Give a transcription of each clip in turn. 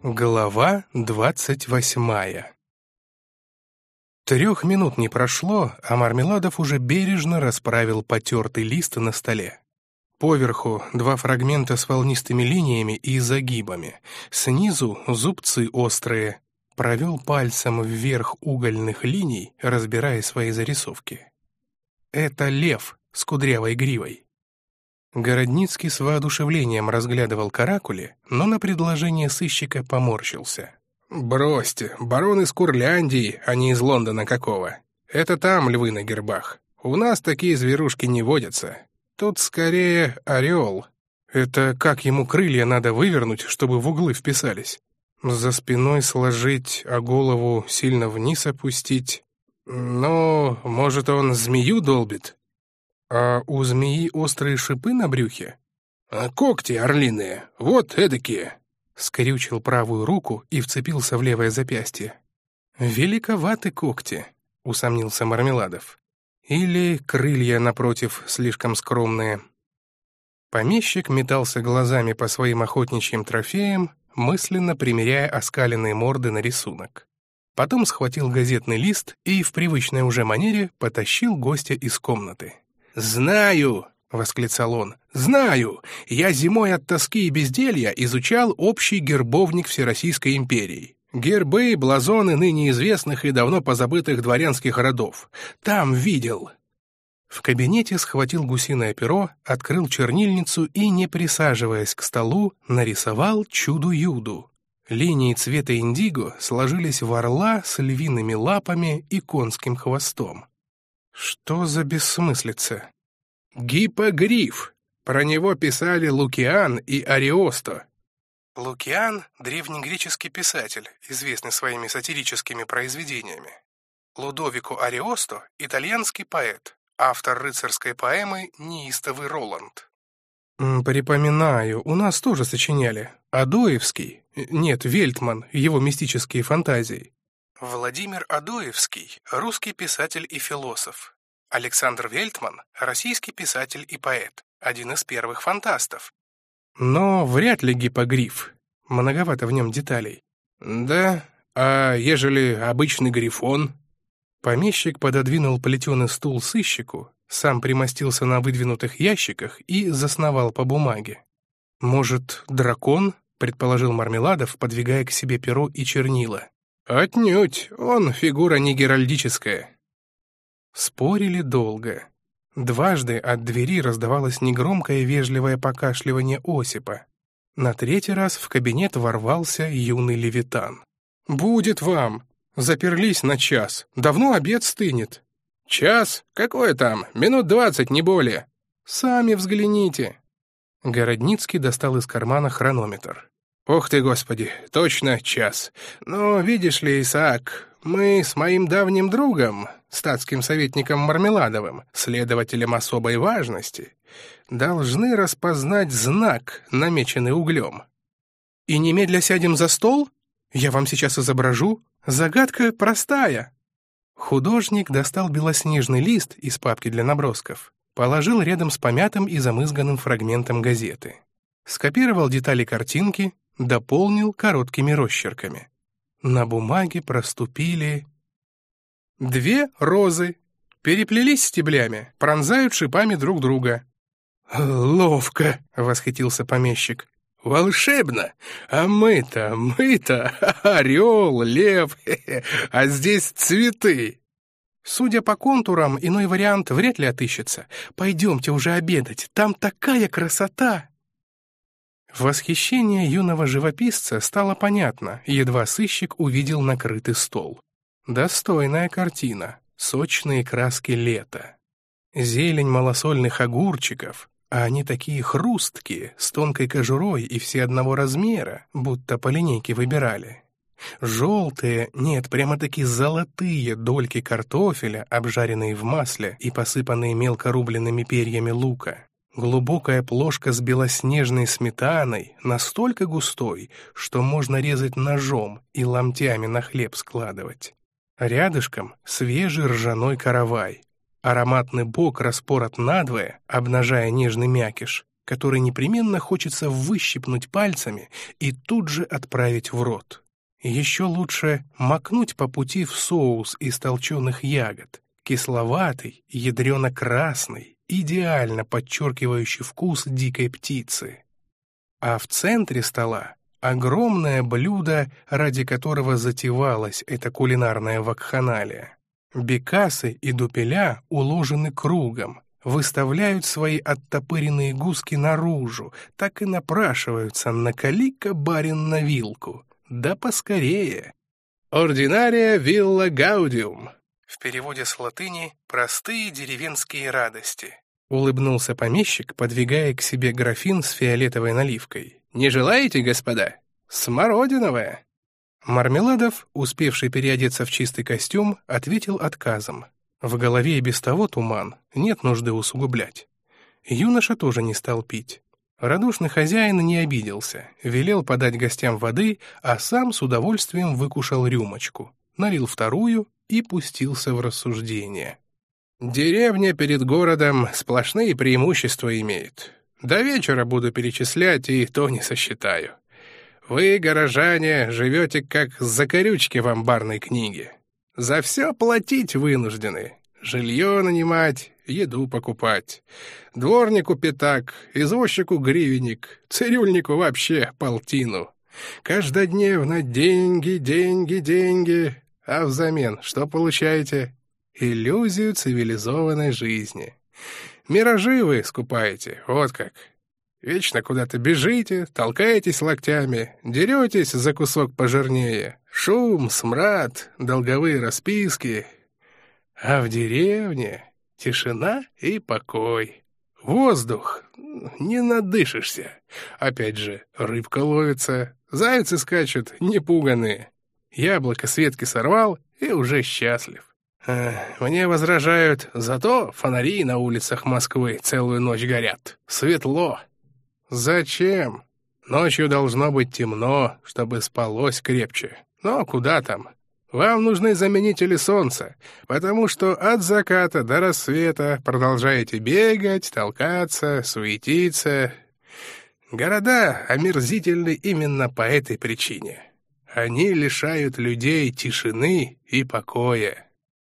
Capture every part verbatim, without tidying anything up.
Глава двадцать восьмая. Трех минут не прошло, а Мармеладов уже бережно расправил потертый лист на столе. Поверху два фрагмента с волнистыми линиями и загибами, снизу зубцы острые. Провел пальцем вверх угольных линий, разбирая свои зарисовки. Это лев с кудрявой гривой. Городницкий с воодушевлением разглядывал каракули, но на предложение сыщика поморщился. «Бросьте, барон из Курляндии, а не из Лондона какого. Это там львы на гербах. У нас такие зверушки не водятся. Тут скорее орел. Это как ему крылья надо вывернуть, чтобы в углы вписались? За спиной сложить, а голову сильно вниз опустить? Ну, может, он змею долбит? А у змеи острые шипы на брюхе? А когти орлиные, вот эдакие!» Скрючил правую руку и вцепился в левое запястье. «Великоваты когти», — усомнился Мармеладов. «Или крылья, напротив, слишком скромные». Помещик метался глазами по своим охотничьим трофеям, мысленно примеряя оскаленные морды на рисунок. Потом схватил газетный лист и в привычной уже манере потащил гостя из комнаты. «Знаю!» — восклицал он. «Знаю! Я зимой от тоски и безделья изучал общий гербовник Всероссийской империи. Гербы, блазоны ныне известных и давно позабытых дворянских родов. Там видел». В кабинете схватил гусиное перо, открыл чернильницу и, не присаживаясь к столу, нарисовал чудо-юду. Линии цвета индиго сложились в орла с львиными лапами и конским хвостом. Что за бессмыслица? Гиппогриф. Про него писали Лукиан и Ариосто. Лукиан — древнегреческий писатель, известный своими сатирическими произведениями. Лудовико Ариосто — итальянский поэт, автор рыцарской поэмы «Неистовый Роланд». «Припоминаю, у нас тоже сочиняли. Адоевский, нет, Вельтман, его мистические фантазии. Владимир Адоевский — русский писатель и философ. Александр Вельтман — российский писатель и поэт, один из первых фантастов. Но вряд ли гиппогриф. Многовато в нем деталей». «Да? А ежели обычный грифон?» Помещик пододвинул плетеный стул сыщику, сам примостился на выдвинутых ящиках и засновал по бумаге. «Может, дракон?» — предположил Мармеладов, подвигая к себе перо и чернила. «Отнюдь, он фигура не геральдическая». Спорили долго. Дважды от двери раздавалось негромкое вежливое покашливание Осипа. На третий раз в кабинет ворвался юный Левитан. «Будет вам! Заперлись на час. Давно обед стынет». «Час? Какое там? Минут двадцать, не более». «Сами взгляните». Городницкий достал из кармана хронометр. «Ух ты, Господи, точно час. Но, видишь ли, Исаак, мы с моим давним другом, статским советником Мармеладовым, следователем особой важности, должны распознать знак, намеченный углем». «И немедля сядем за стол? Я вам сейчас изображу. Загадка простая». Художник достал белоснежный лист из папки для набросков, положил рядом с помятым и замызганным фрагментом газеты. Скопировал детали картинки, дополнил короткими росчерками. На бумаге проступили... Две розы. Переплелись стеблями, пронзают шипами друг друга. «Ловко!» — восхитился помещик. «Волшебно! А мы-то, мы-то, орел, лев, а здесь цветы!» «Судя по контурам, иной вариант вряд ли отыщется. Пойдемте уже обедать, там такая красота!» Восхищение юного живописца стало понятно, едва сыщик увидел накрытый стол. Достойная картина, сочные краски лета. Зелень малосольных огурчиков, а они такие хрусткие, с тонкой кожурой и все одного размера, будто по линейке выбирали. Желтые, нет, прямо-таки золотые дольки картофеля, обжаренные в масле и посыпанные мелко рубленными перьями лука. Глубокая плошка с белоснежной сметаной, настолько густой, что можно резать ножом и ломтями на хлеб складывать. Рядышком свежий ржаной каравай. Ароматный бок распорот надвое, обнажая нежный мякиш. который непременно хочется выщипнуть пальцами и тут же отправить в рот. Еще лучше макнуть по пути в соус из толченых ягод, кисловатый, ядрено-красный, идеально подчеркивающий вкус дикой птицы. А в центре стола огромное блюдо, ради которого затевалась эта кулинарная вакханалия. Бекасы и дупеля уложены кругом, выставляют свои оттопыренные гуски наружу, так и напрашиваются: накали-ка, барин, на вилку. Да поскорее. «Ординария вилла гаудиум». В переводе с латыни «простые деревенские радости», — улыбнулся помещик, подвигая к себе графин с фиолетовой наливкой. «Не желаете, господа? Смородиновая». Мармеладов, успевший переодеться в чистый костюм, ответил отказом. В голове и без того туман, нет нужды усугублять. Юноша тоже не стал пить. Радушный хозяин не обиделся, велел подать гостям воды, а сам с удовольствием выкушал рюмочку, налил вторую и пустился в рассуждение. «Деревня перед городом сплошные преимущества имеет. До вечера буду перечислять, и то не сосчитаю. Вы, горожане, живете как закорючки в амбарной книге. За все платить вынуждены. Жилье нанимать, еду покупать. Дворнику пятак, извозчику гривенник, цирюльнику вообще полтину. Каждодневно деньги, деньги, деньги. А взамен что получаете? Иллюзию цивилизованной жизни. Миражи вы скупаете, вот как. Вечно куда-то бежите, толкаетесь локтями, деретесь за кусок пожирнее. Шум, смрад, долговые расписки. А в деревне тишина и покой. Воздух, не надышишься. Опять же, рыбка ловится, зайцы скачут, непуганные. Яблоко с ветки сорвал и уже счастлив. Мне возражают, зато фонари на улицах Москвы целую ночь горят. Светло. Зачем? Ночью должно быть темно, чтобы спалось крепче. Но куда там? Вам нужны заменители солнца, потому что от заката до рассвета продолжаете бегать, толкаться, суетиться. Города омерзительны именно по этой причине. Они лишают людей тишины и покоя.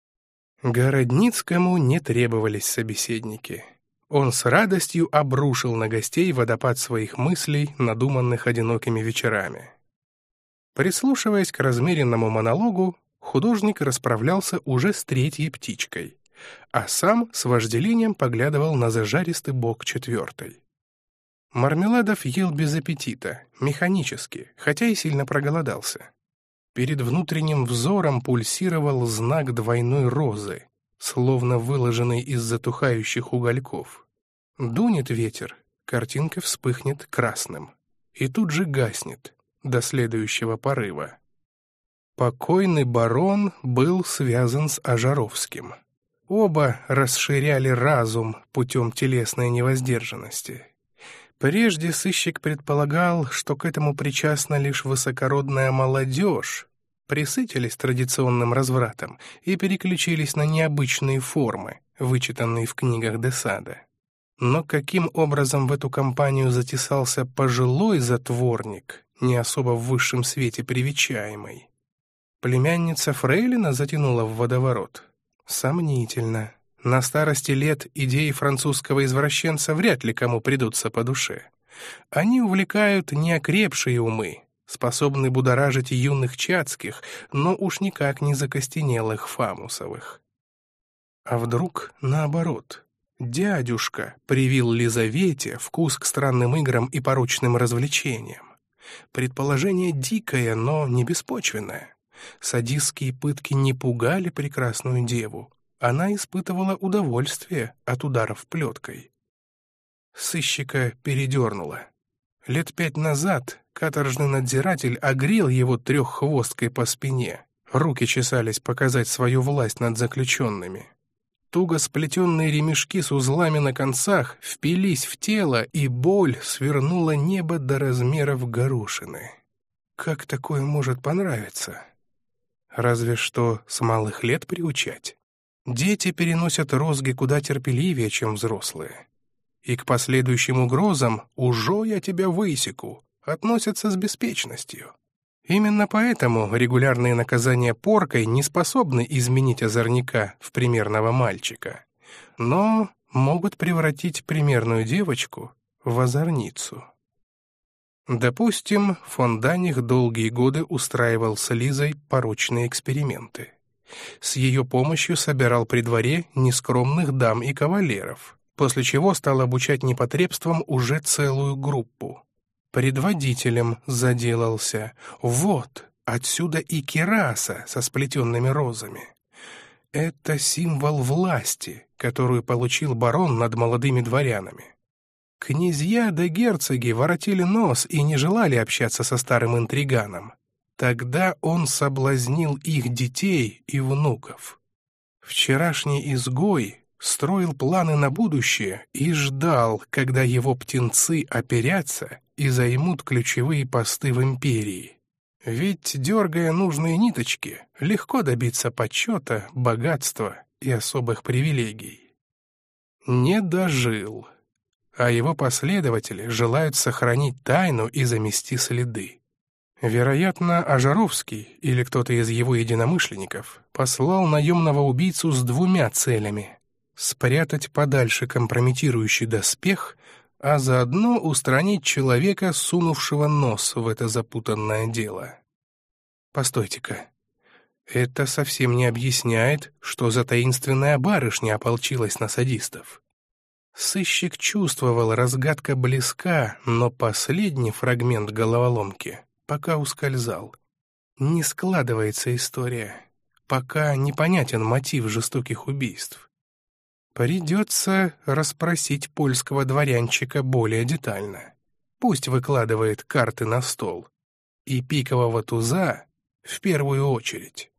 Городницкому не требовались собеседники. Он с радостью обрушил на гостей водопад своих мыслей, надуманных одинокими вечерами. Прислушиваясь к размеренному монологу, художник расправлялся уже с третьей птичкой, а сам с вожделением поглядывал на зажаристый бок четвертой. Мармеладов ел без аппетита, механически, хотя и сильно проголодался. Перед внутренним взором пульсировал знак двойной розы, словно выложенный из затухающих угольков. Дунет ветер, картинка вспыхнет красным и тут же гаснет до следующего порыва. Покойный барон был связан с Ожаровским. Оба расширяли разум путем телесной невоздержанности. Прежде сыщик предполагал, что к этому причастна лишь высокородная молодежь, пресытились традиционным развратом и переключились на необычные формы, вычитанные в книгах де Сада. Но каким образом в эту компанию затесался пожилой затворник, не особо в высшем свете привечаемый? Племянница фрейлина затянула в водоворот? Сомнительно. На старости лет идеи французского извращенца вряд ли кому придутся по душе. Они увлекают неокрепшие умы, способны будоражить юных чацких, но уж никак не закостенелых фамусовых. А вдруг наоборот? Дядюшка привил Лизавете вкус к странным играм и порочным развлечениям. Предположение дикое, но не беспочвенное. Садистские пытки не пугали прекрасную деву. Она испытывала удовольствие от ударов плеткой. Сыщика передернуло. Лет пять назад каторжный надзиратель огрел его треххвосткой по спине. Руки чесались показать свою власть над заключенными. Туго сплетенные ремешки с узлами на концах впились в тело, и боль свернула небо до размеров горошины. Как такое может понравиться? Разве что с малых лет приучать. Дети переносят розги куда терпеливее, чем взрослые. и к последующим угрозам «уже я тебя высеку» относятся с беспечностью. Именно поэтому регулярные наказания поркой не способны изменить озорника в примерного мальчика, но могут превратить примерную девочку в озорницу. Допустим, фон Даних долгие годы устраивал с Лизой порочные эксперименты. С ее помощью собирал при дворе нескромных дам и кавалеров, после чего стал обучать непотребствам уже целую группу. Предводителем заделался. Вот, отсюда и кираса со сплетенными розами. Это символ власти, которую получил барон над молодыми дворянами. Князья да герцоги воротили нос и не желали общаться со старым интриганом. Тогда он соблазнил их детей и внуков. Вчерашний изгой строил планы на будущее и ждал, когда его птенцы оперятся и займут ключевые посты в империи. Ведь, дергая нужные ниточки, легко добиться почета, богатства и особых привилегий. Не дожил, а его последователи желают сохранить тайну и замести следы. Вероятно, Ожаровский или кто-то из его единомышленников послал наемного убийцу с двумя целями — спрятать подальше компрометирующий доспех, а заодно устранить человека, сунувшего нос в это запутанное дело. Постойте-ка, это совсем не объясняет, что за таинственная барышня ополчилась на садистов. Сыщик чувствовал, разгадка близка, но последний фрагмент головоломки пока ускользал. Не складывается история, пока непонятен мотив жестоких убийств. Придется расспросить польского дворянчика более детально. Пусть выкладывает карты на стол. И пикового туза в первую очередь.